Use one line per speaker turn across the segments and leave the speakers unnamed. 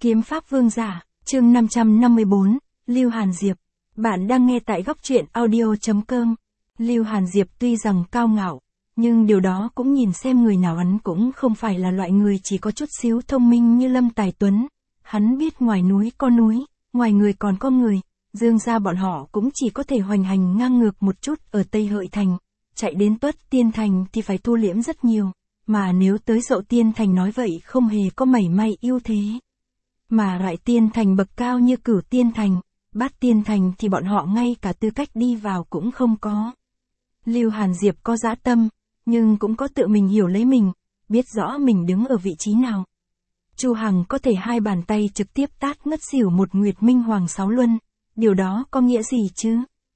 Kiếm Pháp Vương Giả, chương 554, Lưu Hàn Diệp. Bạn đang nghe tại góc truyện audio.com. Lưu Hàn Diệp tuy rằng cao ngạo, nhưng điều đó cũng nhìn xem người nào hắn cũng không phải là loại người chỉ có chút xíu thông minh như Lâm Tài Tuấn. Hắn biết ngoài núi có núi, ngoài người còn có người, Dương gia bọn họ cũng chỉ có thể hoành hành ngang ngược một chút ở Tây Hợi Thành. Chạy đến Tuất Tiên Thành thì phải thu liễm rất nhiều, mà nếu tới Dậu Tiên Thành nói vậy không hề có mảy may ưu thế. Mà loại tiên thành bậc cao như Cửu Tiên Thành, Bát Tiên Thành thì bọn họ ngay cả tư cách đi vào cũng không có. Lưu Hàn Diệp có dã tâm, nhưng cũng có tự mình hiểu lấy mình, biết rõ mình đứng ở vị trí nào. Chu Hằng có thể hai bàn tay trực tiếp tát ngất xỉu một Nguyệt Minh Hoàng 6 luân, điều đó có nghĩa gì chứ?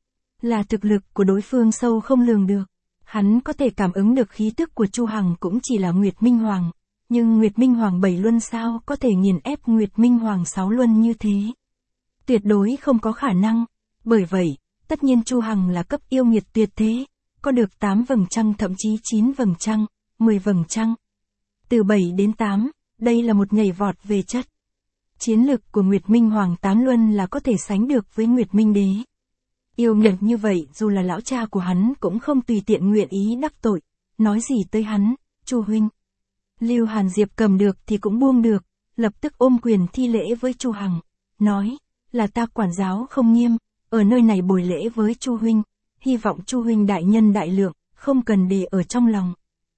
Là thực lực của đối phương sâu không lường được. Hắn có thể cảm ứng được khí tức của Chu Hằng cũng chỉ là Nguyệt Minh Hoàng, nhưng Nguyệt Minh Hoàng 7 luân sao có thể nghiền ép Nguyệt Minh Hoàng 6 luân như thế? Tuyệt đối không có khả năng. Bởi vậy, tất nhiên Chu Hằng là cấp yêu nghiệt tuyệt thế, có được 8 vầng trăng thậm chí 9 vầng trăng, 10 vầng trăng. Từ 7 đến 8, đây là một nhảy vọt về chất. Chiến lực của Nguyệt Minh Hoàng 8 luân là có thể sánh được với Nguyệt Minh Đế. Yêu nghiệt như vậy dù là lão cha của hắn cũng không tùy tiện nguyện ý đắc tội, nói gì tới hắn, Chu huynh. Lưu Hàn Diệp cầm được thì cũng buông được, lập tức ôm quyền thi lễ với Chu Hằng, nói, là ta quản giáo không nghiêm, ở nơi này bồi lễ với Chu huynh, hy vọng Chu huynh đại nhân đại lượng, không cần để ở trong lòng.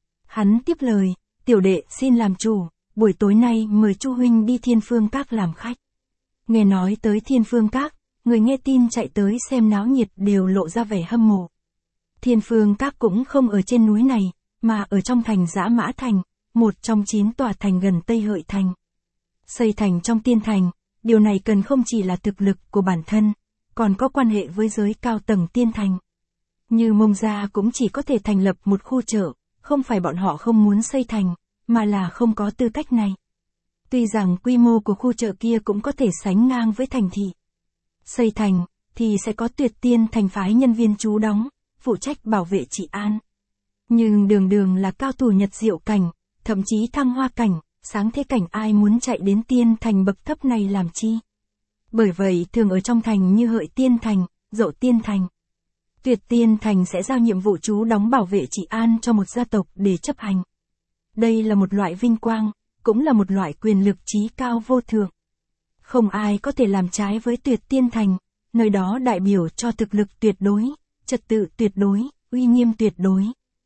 Hắn tiếp lời, tiểu đệ xin làm chủ, buổi tối nay mời Chu huynh đi Thiên Phương Các làm khách. Nghe nói tới Thiên Phương Các, người nghe tin chạy tới xem náo nhiệt đều lộ ra vẻ hâm mộ. Thiên Phương Các cũng không ở trên núi này, mà ở trong thành Dã Mã Thành, một trong 9 tòa thành gần Tây Hợi Thành. Xây thành trong tiên thành, điều này cần không chỉ là thực lực của bản thân, còn có quan hệ với giới cao tầng tiên thành. Như Mông gia cũng chỉ có thể thành lập một khu chợ, không phải bọn họ không muốn xây thành, mà là không có tư cách này. Tuy rằng quy mô của khu chợ kia cũng có thể sánh ngang với thành thị. Xây thành, thì sẽ có Tuyệt Tiên Thành phái nhân viên trú đóng, phụ trách bảo vệ trị an. Nhưng đường đường là cao thủ nhật diệu cảnh, thậm chí thăng hoa cảnh, sáng thế cảnh, ai muốn chạy đến tiên thành bậc thấp này làm chi? Bởi vậy thường ở trong thành như Hợi Tiên Thành, Dậu Tiên Thành, Tuyệt Tiên Thành sẽ giao nhiệm vụ trú đóng bảo vệ trị an cho một gia tộc để chấp hành. Đây là một loại vinh quang, cũng là một loại quyền lực trí cao vô thượng. Không ai có thể làm trái với Tuyệt Tiên Thành, nơi đó đại biểu cho thực lực tuyệt đối, trật tự tuyệt đối, uy nghiêm tuyệt đối.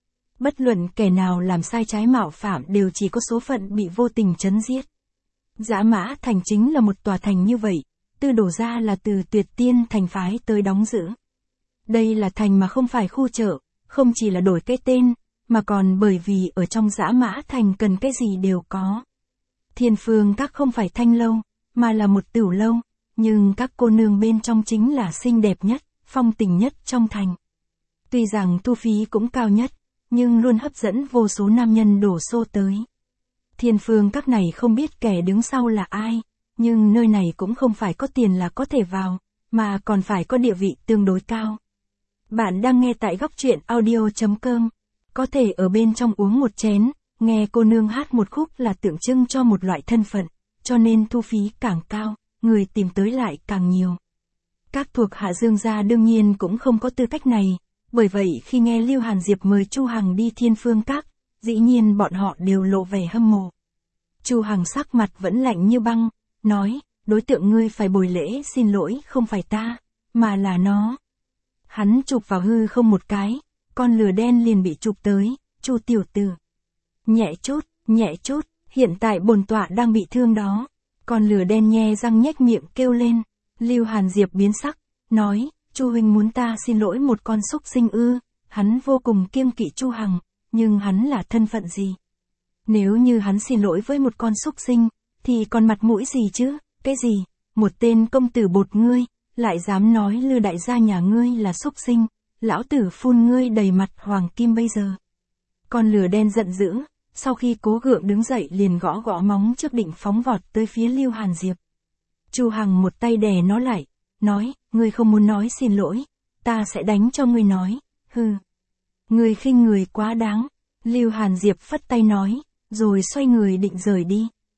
Bất luận kẻ nào làm sai trái mạo phạm đều chỉ có số phận bị vô tình trấn giết. Dã Mã Thành chính là một tòa thành như vậy, Tư Đổ ra là từ Tuyệt Tiên Thành phái tới đóng giữ. Đây là thành mà không phải khu chợ, không chỉ là đổi cái tên, mà còn bởi vì ở trong Dã Mã Thành cần cái gì đều có. Thiên Phương Các không phải thanh lâu, mà là một tửu lâu, nhưng các cô nương bên trong chính là xinh đẹp nhất, phong tình nhất trong thành. Tuy rằng thu phí cũng cao nhất, nhưng luôn hấp dẫn vô số nam nhân đổ xô tới. Thiên Phương Các này không biết kẻ đứng sau là ai, nhưng nơi này cũng không phải có tiền là có thể vào, mà còn phải có địa vị tương đối cao. Bạn đang nghe tại góc truyện audio.com, có thể ở bên trong uống một chén, nghe cô nương hát một khúc là tượng trưng cho một loại thân phận, cho nên thu phí càng cao, người tìm tới lại càng nhiều. Các thuộc hạ Dương gia đương nhiên cũng không có tư cách này, bởi vậy khi nghe Lưu Hàn Diệp mời Chu Hằng đi Thiên Phương Các, dĩ nhiên bọn họ đều lộ vẻ hâm mộ. Chu Hằng sắc mặt vẫn lạnh như băng, nói, đối tượng ngươi phải bồi lễ xin lỗi không phải ta, mà là nó. Hắn chụp vào hư không một cái, con lửa đen liền bị chụp tới, Chu tiểu tử. Nhẹ chút, hiện tại bổn tọa đang bị thương đó. Con lửa đen nhe răng nhếch miệng kêu lên. Lưu Hàn Diệp biến sắc, nói, Chu huynh muốn ta xin lỗi một con súc sinh ư? Hắn vô cùng kiêng kỵ Chu Hằng, nhưng hắn là thân phận gì? Nếu như hắn xin lỗi với một con súc sinh, thì còn mặt mũi gì chứ? Cái gì? Một tên công tử bột ngươi, lại dám nói Lư đại gia nhà ngươi là súc sinh, lão tử phun ngươi đầy mặt hoàng kim bây giờ. Con lửa đen giận dữ, sau khi cố gượng đứng dậy liền gõ gõ móng trước định phóng vọt tới phía Lưu Hàn Diệp. Chu Hằng một tay đè nó lại, nói, ngươi không muốn nói xin lỗi, ta sẽ đánh cho ngươi nói, hừ. Ngươi khinh người quá đáng. Lưu Hàn Diệp phất tay nói, rồi xoay người định rời đi.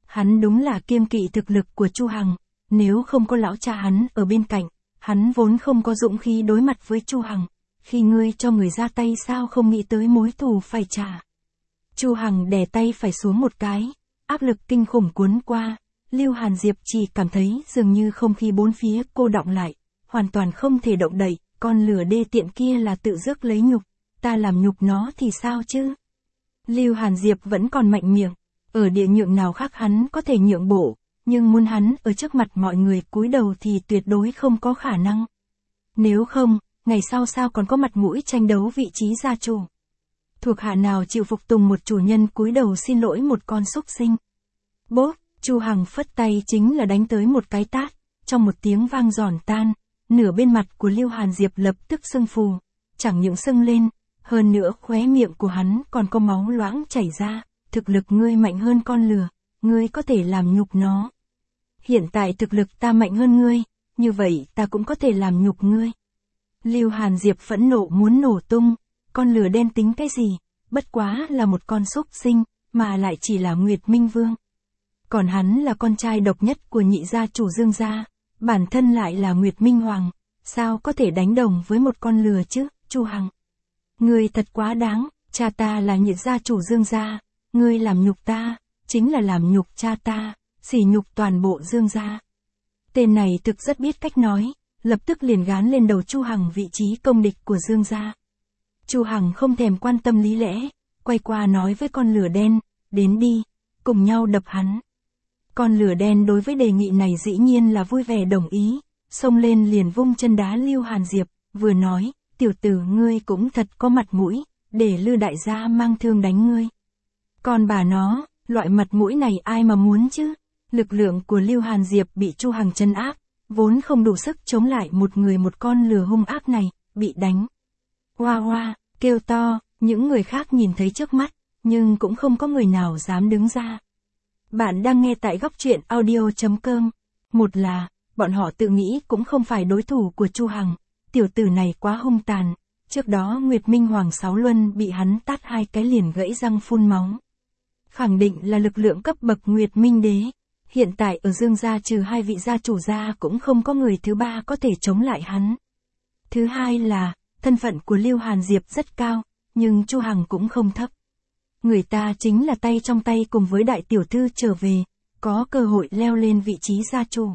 Hắn đúng là kiêng kỵ thực lực của Chu Hằng, nếu không có lão cha hắn ở bên cạnh, hắn vốn không có dũng khí đối mặt với Chu Hằng. Khi ngươi cho người ra tay sao không nghĩ tới mối thù phải trả. Chu Hằng đè tay phải xuống một cái, áp lực kinh khủng cuốn qua, Lưu Hàn Diệp chỉ cảm thấy dường như không khí bốn phía cô đọng lại, hoàn toàn không thể động đậy, con lửa đê tiện kia là tự rước lấy nhục, ta làm nhục nó thì sao chứ? Lưu Hàn Diệp vẫn còn mạnh miệng, ở địa nhượng nào khác hắn có thể nhượng bộ, nhưng muốn hắn ở trước mặt mọi người cúi đầu thì tuyệt đối không có khả năng. Nếu không, ngày sau sao còn có mặt mũi tranh đấu vị trí gia chủ. Thuộc hạ nào chịu phục tùng một chủ nhân cúi đầu xin lỗi một con súc sinh. Bốp, Chu Hằng phất tay chính là đánh tới một cái tát, trong một tiếng vang giòn tan, nửa bên mặt của Lưu Hàn Diệp lập tức sưng phù, chẳng những sưng lên, hơn nữa khóe miệng của hắn còn có máu loãng chảy ra, thực lực ngươi mạnh hơn con lừa, ngươi có thể làm nhục nó. Hiện tại thực lực ta mạnh hơn ngươi, như vậy ta cũng có thể làm nhục ngươi. Lưu Hàn Diệp phẫn nộ muốn nổ tung, con lừa đen tính cái gì, bất quá là một con súc sinh, mà lại chỉ là Nguyệt Minh Vương. Còn hắn là con trai độc nhất của nhị gia chủ Dương gia, bản thân lại là Nguyệt Minh Hoàng, sao có thể đánh đồng với một con lừa chứ, Chu Hằng. Ngươi thật quá đáng, cha ta là nhị gia chủ Dương gia, ngươi làm nhục ta, chính là làm nhục cha ta, sỉ nhục toàn bộ Dương gia. Tên này thực rất biết cách nói, lập tức liền gán lên đầu Chu Hằng vị trí công địch của Dương gia. Chu Hằng không thèm quan tâm lý lẽ, quay qua nói với con lửa đen, đến đi, cùng nhau đập hắn. Con lửa đen đối với đề nghị này dĩ nhiên là vui vẻ đồng ý, xông lên liền vung chân đá Lưu Hàn Diệp, vừa nói, tiểu tử ngươi cũng thật có mặt mũi, để Lư đại gia mang thương đánh ngươi. Còn bà nó, loại mặt mũi này ai mà muốn chứ? Lực lượng của Lưu Hàn Diệp bị Chu Hằng trấn áp, vốn không đủ sức chống lại một người một con lừa hung ác này, bị đánh. Hoa hoa, kêu to, những người khác nhìn thấy trước mắt, nhưng cũng không có người nào dám đứng ra. Bạn đang nghe tại góc truyện audio.com. Một là, bọn họ tự nghĩ cũng không phải đối thủ của Chu Hằng, tiểu tử này quá hung tàn, trước đó Nguyệt Minh Hoàng Sáu Luân bị hắn tát 2 cái liền gãy răng phun máu. Khẳng định là lực lượng cấp bậc Nguyệt Minh Đế. Hiện tại ở Dương gia trừ 2 vị gia chủ gia cũng không có người thứ ba có thể chống lại hắn. Thứ hai là, thân phận của Lưu Hàn Diệp rất cao, nhưng Chu Hằng cũng không thấp. Người ta chính là tay trong tay cùng với đại tiểu thư trở về, có cơ hội leo lên vị trí gia chủ.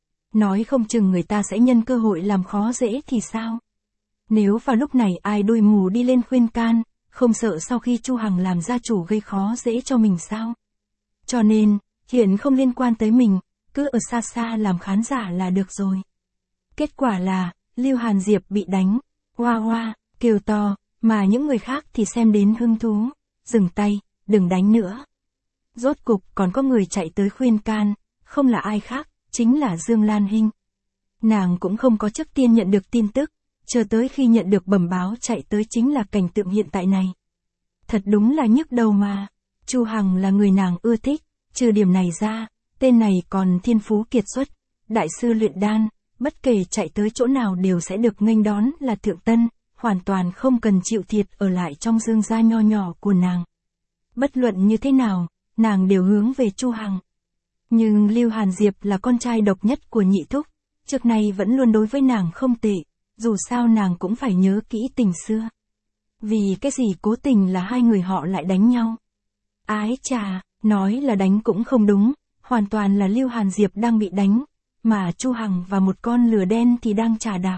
Nói không chừng người ta sẽ nhân cơ hội làm khó dễ thì sao? Nếu vào lúc này ai đuôi mù đi lên khuyên can, không sợ sau khi Chu Hằng làm gia chủ gây khó dễ cho mình sao? Cho nên, hiện không liên quan tới mình, cứ ở xa xa làm khán giả là được rồi. Kết quả là, Lưu Hàn Diệp bị đánh, hoa hoa, kêu to, mà những người khác thì xem đến hứng thú, dừng tay, đừng đánh nữa. Rốt cục còn có người chạy tới khuyên can, không là ai khác, chính là Dương Lan Hinh. Nàng cũng không có trước tiên nhận được tin tức, chờ tới khi nhận được bẩm báo chạy tới chính là cảnh tượng hiện tại này. Thật đúng là nhức đầu mà, Chu Hằng là người nàng ưa thích, trừ điểm này ra, tên này còn thiên phú kiệt xuất, đại sư luyện đan, bất kể chạy tới chỗ nào đều sẽ được nghênh đón là thượng tân, hoàn toàn không cần chịu thiệt ở lại trong Dương gia nho nhỏ của nàng. Bất luận như thế nào, nàng đều hướng về Chu Hằng. Nhưng Lưu Hàn Diệp là con trai độc nhất của nhị thúc, trước nay vẫn luôn đối với nàng không tệ, dù sao nàng cũng phải nhớ kỹ tình xưa. Vì cái gì cố tình là hai người họ lại đánh nhau? Ái chà, nói là đánh cũng không đúng, hoàn toàn là Lưu Hàn Diệp đang bị đánh, mà Chu Hằng và một con lừa đen thì đang chà đạp.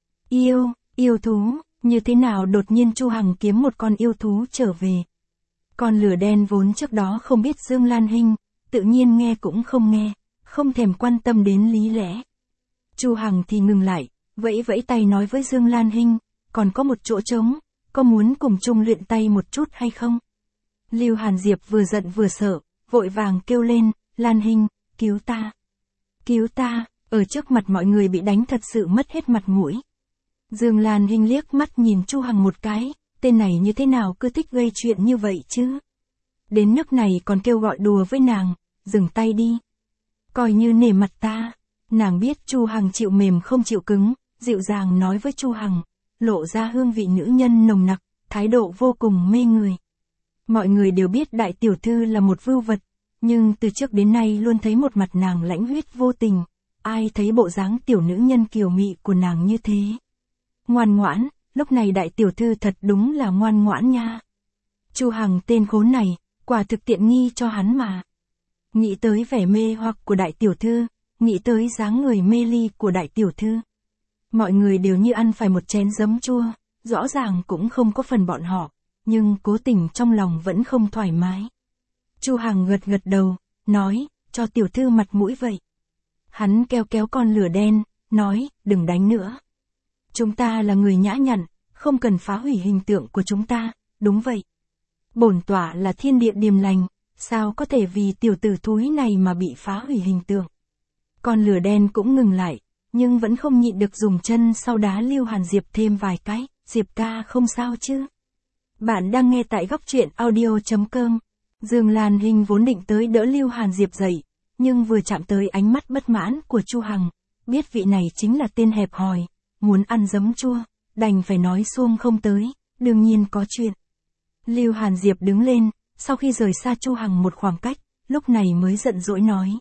Yêu thú, như thế nào đột nhiên Chu Hằng kiếm một con yêu thú trở về? Con lừa đen vốn trước đó không biết Dương Lan Hinh, tự nhiên nghe cũng không nghe, không thèm quan tâm đến lý lẽ. Chu Hằng thì ngừng lại, vẫy vẫy tay nói với Dương Lan Hinh, còn có một chỗ trống, có muốn cùng chung luyện tay một chút hay không? Lưu Hàn Diệp vừa giận vừa sợ, vội vàng kêu lên, Lan Hinh, cứu ta. Cứu ta, ở trước mặt mọi người bị đánh thật sự mất hết mặt mũi. Dương Lan Hinh liếc mắt nhìn Chu Hằng một cái, tên này như thế nào cứ thích gây chuyện như vậy chứ? Đến nước này còn kêu gọi đùa với nàng, dừng tay đi. Coi như nể mặt ta. Nàng biết Chu Hằng chịu mềm không chịu cứng, dịu dàng nói với Chu Hằng, lộ ra hương vị nữ nhân nồng nặc, thái độ vô cùng mê người. Mọi người đều biết đại tiểu thư là một vưu vật, Nhưng từ trước đến nay luôn thấy một mặt nàng lãnh huyết vô tình, ai thấy bộ dáng tiểu nữ nhân kiều mị của nàng như thế. Ngoan ngoãn, lúc này đại tiểu thư thật đúng là ngoan ngoãn nha. Chu Hằng tên khốn này, quả thực tiện nghi cho hắn mà. Nghĩ tới vẻ mê hoặc của đại tiểu thư, nghĩ tới dáng người mê ly của đại tiểu thư. Mọi người đều như ăn phải một chén giấm chua, rõ ràng cũng không có phần bọn họ, nhưng cố tình trong lòng vẫn không thoải mái. Chu Hằng gật gật đầu, nói, cho tiểu thư mặt mũi vậy. Hắn kéo kéo con lửa đen, nói, đừng đánh nữa. Chúng ta là người nhã nhặn, không cần phá hủy hình tượng của chúng ta, đúng vậy. Bổn tọa là thiên địa điềm lành, sao có thể vì tiểu tử thúi này mà bị phá hủy hình tượng. Con lửa đen cũng ngừng lại, nhưng vẫn không nhịn được dùng chân sau đá Lưu Hàn Diệp thêm vài cái, Diệp ca không sao chứ. Bạn đang nghe tại góc truyện audio.com. Dương Lan Hinh vốn định tới đỡ Lưu Hàn Diệp dậy, nhưng vừa chạm tới ánh mắt bất mãn của Chu Hằng, biết vị này chính là tên hẹp hòi, muốn ăn giấm chua, đành phải nói xuông không tới, đương nhiên có chuyện. Lưu Hàn Diệp đứng lên, sau khi rời xa Chu Hằng một khoảng cách, lúc này mới giận dỗi nói.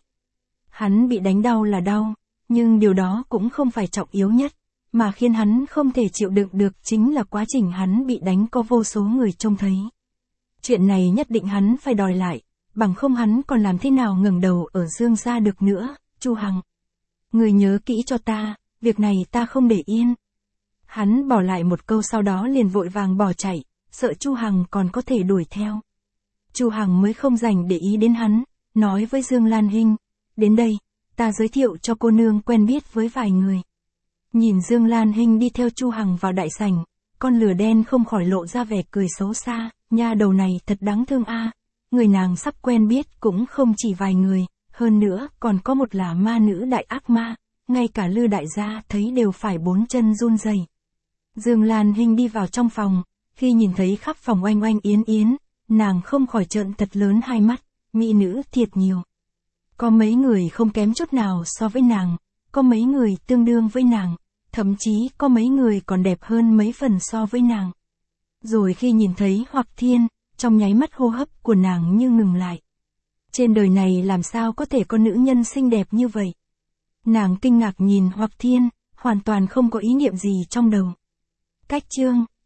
Hắn bị đánh đau là đau, nhưng điều đó cũng không phải trọng yếu nhất, mà khiến hắn không thể chịu đựng được chính là quá trình hắn bị đánh có vô số người trông thấy. Chuyện này nhất định hắn phải đòi lại, bằng không hắn còn làm thế nào ngẩng đầu ở Dương gia được nữa, Chu Hằng. Người nhớ kỹ cho ta, việc này ta không để yên. Hắn bỏ lại một câu sau đó liền vội vàng bỏ chạy, sợ Chu Hằng còn có thể đuổi theo. Chu Hằng mới không dành để ý đến hắn, nói với Dương Lan Hinh, đến đây, ta giới thiệu cho cô nương quen biết với vài người. Nhìn Dương Lan Hinh đi theo Chu Hằng vào đại sảnh, con lửa đen không khỏi lộ ra vẻ cười xấu xa, nha đầu này thật đáng thương a. Người nàng sắp quen biết cũng không chỉ vài người, hơn nữa còn có một là ma nữ đại ác ma, ngay cả Lư đại gia thấy đều phải bốn chân run rẩy. Dương Lan Hinh đi vào trong phòng, khi nhìn thấy khắp phòng oanh oanh yến yến, nàng không khỏi trợn thật lớn hai mắt, mỹ nữ thiệt nhiều. Có mấy người không kém chút nào so với nàng, có mấy người tương đương với nàng, thậm chí có mấy người còn đẹp hơn mấy phần so với nàng. Rồi khi nhìn thấy Hoặc Thiên, trong nháy mắt hô hấp của nàng như ngừng lại. Trên đời này làm sao có thể có nữ nhân xinh đẹp như vậy? Nàng kinh ngạc nhìn Hoặc Thiên, hoàn toàn không có ý niệm gì trong đầu. Cách chương